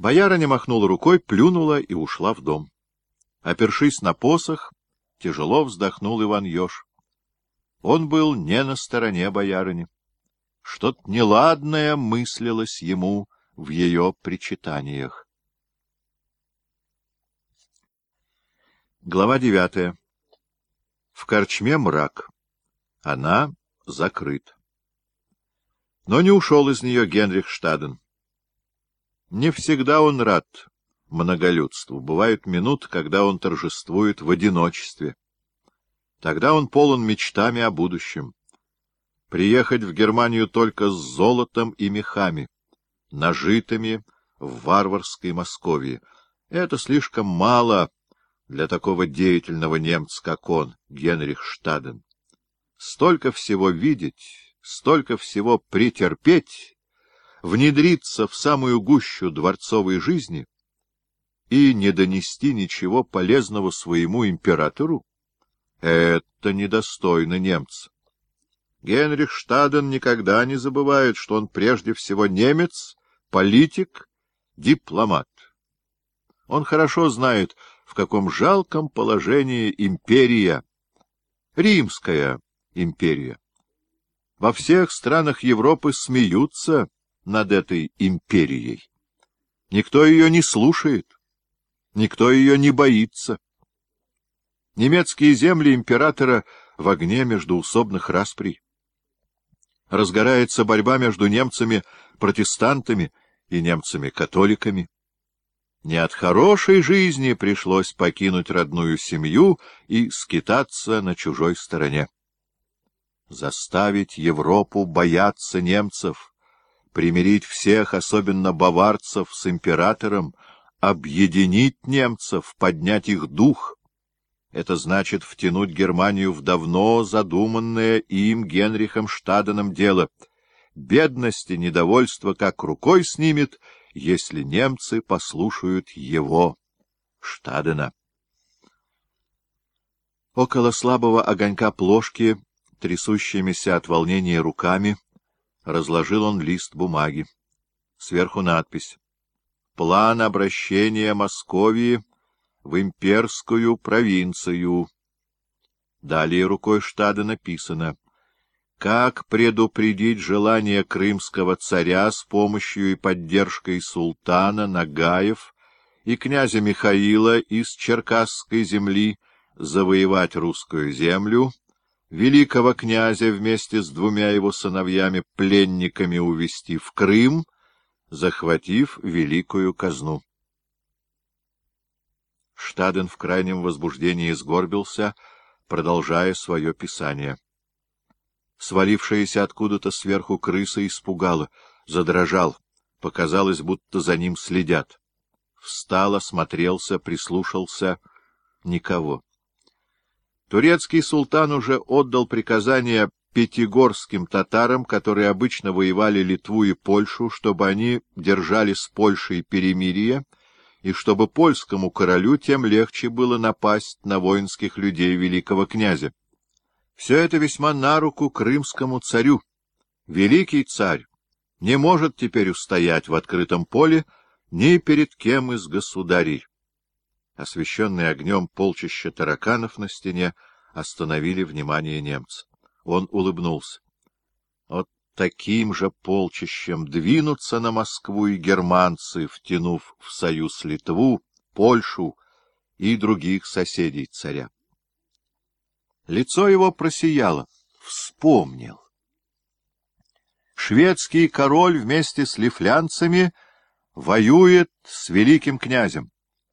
Боярыня махнула рукой, плюнула и ушла в дом. Опершись на посох, тяжело вздохнул Иван Еж. Он был не на стороне боярыни. Что-то неладное мыслилось ему в ее причитаниях. Глава 9. В корчме мрак. Она закрыта. Но не ушел из нее Генрих Штаден. Не всегда он рад многолюдству. Бывают минуты, когда он торжествует в одиночестве. Тогда он полон мечтами о будущем. Приехать в Германию только с золотом и мехами, нажитыми в варварской Московии. Это слишком мало для такого деятельного немца, как он, Генрих Штаден. Столько всего видеть, столько всего претерпеть, внедриться в самую гущу дворцовой жизни и не донести ничего полезного своему императору — это недостойно немца. Генрих Штаден никогда не забывает, что он прежде всего немец, политик, дипломат. Он хорошо знает, в каком жалком положении империя, Римская империя. Во всех странах Европы смеются над этой империей. Никто ее не слушает, никто ее не боится. Немецкие земли императора в огне междоусобных расприй. Разгорается борьба между немцами-протестантами и немцами-католиками. Не от хорошей жизни пришлось покинуть родную семью и скитаться на чужой стороне. Заставить Европу бояться немцев, примирить всех, особенно баварцев, с императором, объединить немцев, поднять их дух — это значит втянуть Германию в давно задуманное им Генрихом Штаденом дело. Бедность и недовольство как рукой снимет, если немцы послушают его, Штадена. Около слабого огонька плошки, трясущимися от волнения руками, разложил он лист бумаги. Сверху надпись: «План обращения Московии в имперскую провинцию». Далее рукой Штада написано: «Как предупредить желание крымского царя с помощью и поддержкой султана Нагаев и князя Михаила из Черкасской земли завоевать русскую землю, великого князя вместе с двумя его сыновьями пленниками увезти в Крым, захватив великую казну». Штаден в крайнем возбуждении сгорбился, продолжая свое писание. Свалившаяся откуда-то сверху крыса испугала, задрожал, показалось, будто за ним следят. Встал, осмотрелся, прислушался — никого. Турецкий султан уже отдал приказание пятигорским татарам, которые обычно воевали Литву и Польшу, чтобы они держали с Польшей перемирие, и чтобы польскому королю тем легче было напасть на воинских людей великого князя. Все это весьма на руку крымскому царю. Великий царь не может теперь устоять в открытом поле ни перед кем из государей. Освещенный огнем полчища тараканов на стене остановили внимание немца. Он улыбнулся. Вот таким же полчищем двинутся на Москву и германцы, втянув в союз Литву, Польшу и других соседей царя. Лицо его просияло. Вспомнил. Шведский король вместе с лифлянцами воюет с великим князем.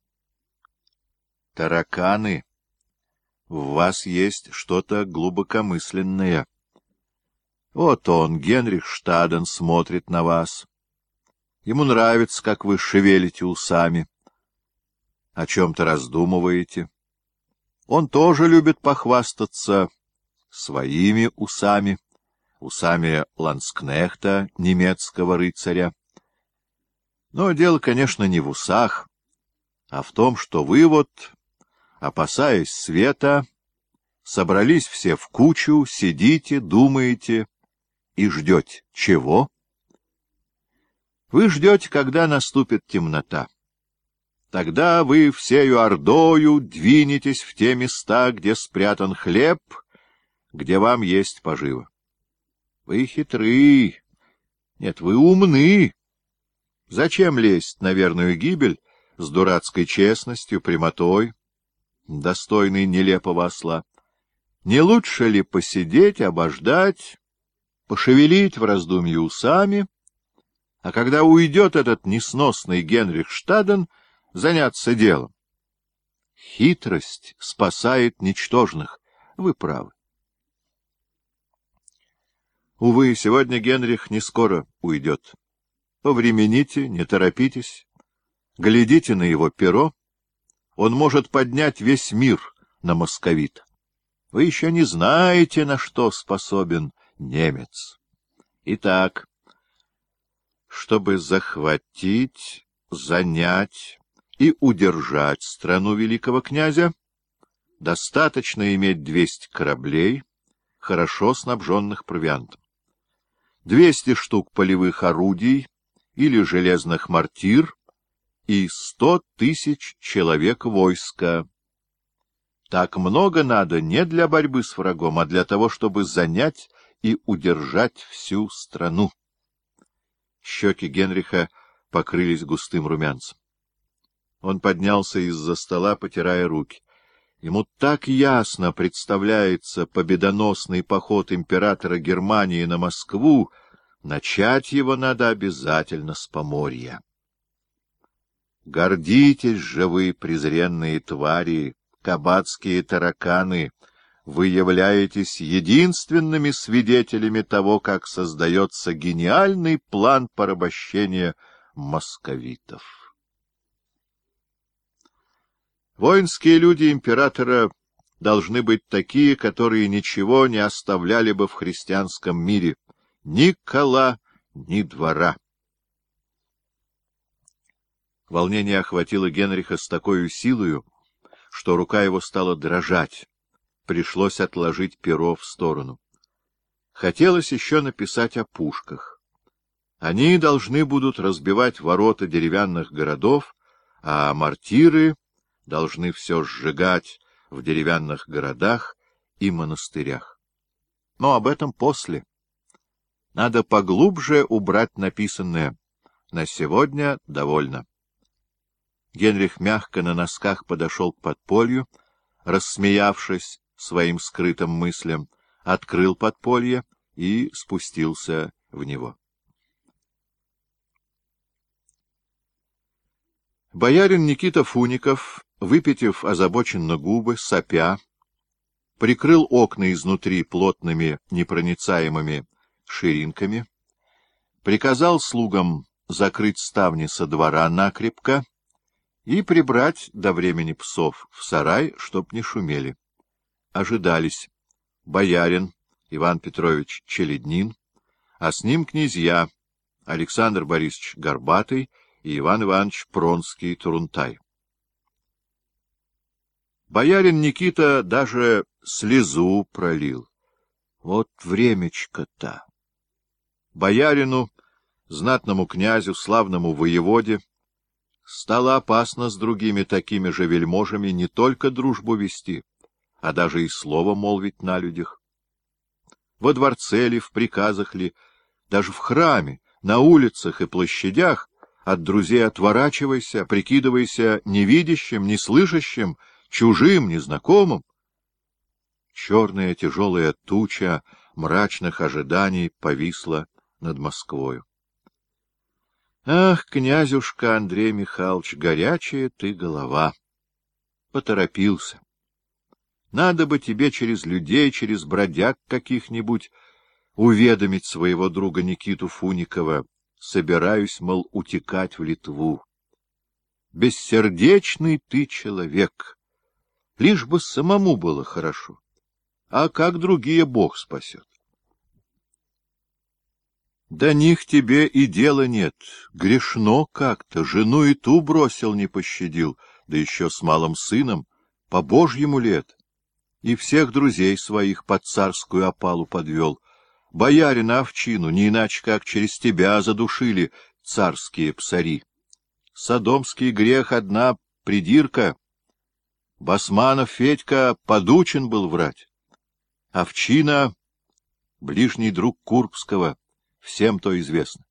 Тараканы, в вас есть что-то глубокомысленное. Вот он, Генрих Штаден, смотрит на вас. Ему нравится, как вы шевелите усами, о чем-то раздумываете. Он тоже любит похвастаться своими усами, усами ланскнехта, немецкого рыцаря. Но дело, конечно, не в усах, а в том, что вы вот, опасаясь света, собрались все в кучу, сидите, думаете и ждете. Чего? Вы ждете, когда наступит темнота. Тогда вы всею ордою двинетесь в те места, где спрятан хлеб, где вам есть поживо. Вы хитры, нет, вы умны. Зачем лезть на верную гибель с дурацкой честностью, прямотой, достойной нелепого осла? Не лучше ли посидеть, обождать, пошевелить в раздумье усами, а когда уйдет этот несносный Генрих Штаден, заняться делом? Хитрость спасает ничтожных. Вы правы. Увы, сегодня Генрих не скоро уйдет. Повремените, не торопитесь, глядите на его перо. Он может поднять весь мир на московита. Вы еще не знаете, на что способен немец. Итак, чтобы захватить, занять и удержать страну великого князя, достаточно иметь 200 кораблей, хорошо снабженных провиантом, 200 штук полевых орудий или железных мортир и 100 тысяч человек войска. Так много надо не для борьбы с врагом, а для того, чтобы занять и удержать всю страну. Щеки Генриха покрылись густым румянцем. Он поднялся из-за стола, потирая руки. Ему так ясно представляется победоносный поход императора Германии на Москву, начать его надо обязательно с Поморья. Гордитесь же вы, презренные твари, кабацкие тараканы, вы являетесь единственными свидетелями того, как создается гениальный план порабощения московитов. Воинские люди императора должны быть такие, которые ничего не оставляли бы в христианском мире, ни кола, ни двора. Волнение охватило Генриха с такой силою, что рука его стала дрожать. Пришлось отложить перо в сторону. Хотелось еще написать о пушках. Они должны будут разбивать ворота деревянных городов, а мортиры должны все сжигать в деревянных городах и монастырях. Но об этом после. Надо поглубже убрать написанное. На сегодня довольно. Генрих мягко на носках подошел к подполью, рассмеявшись своим скрытым мыслям, открыл подполье и спустился в него. Боярин Никита Фуников, выпитив озабоченно губы, сопя, прикрыл окна изнутри плотными непроницаемыми ширинками, приказал слугам закрыть ставни со двора накрепко и прибрать до времени псов в сарай, чтоб не шумели. Ожидались боярин Иван Петрович Челеднин, а с ним князья Александр Борисович Горбатый и Иван Иванович Пронский-Турунтай. Боярин Никита даже слезу пролил. Вот времечко-то! Боярину, знатному князю, славному воеводе, стало опасно с другими такими же вельможами не только дружбу вести, а даже и слово молвить на людях. Во дворце ли, в приказах ли, даже в храме, на улицах и площадях от друзей отворачивайся, прикидывайся невидящим, неслышащим, чужим, незнакомым. Черная тяжелая туча мрачных ожиданий повисла над Москвою. Ах, князюшка Андрей Михайлович, горячая ты голова! Поторопился. Надо бы тебе через людей, через бродяг каких-нибудь уведомить своего друга Никиту Фуникова. Собираюсь, мол, утекать в Литву. Бессердечный ты человек. Лишь бы самому было хорошо. А как другие Бог спасет. До них тебе и дела нет. Грешно как-то. Жену и ту бросил, не пощадил, да еще с малым сыном. По Божьему лет. И всех друзей своих под царскую опалу подвел. Боярина овчину не иначе как через тебя задушили. царские псари. Содомский грех — одна придирка. Басманов Федька подучен был врать. Овчина — ближний друг Курбского, всем то известно.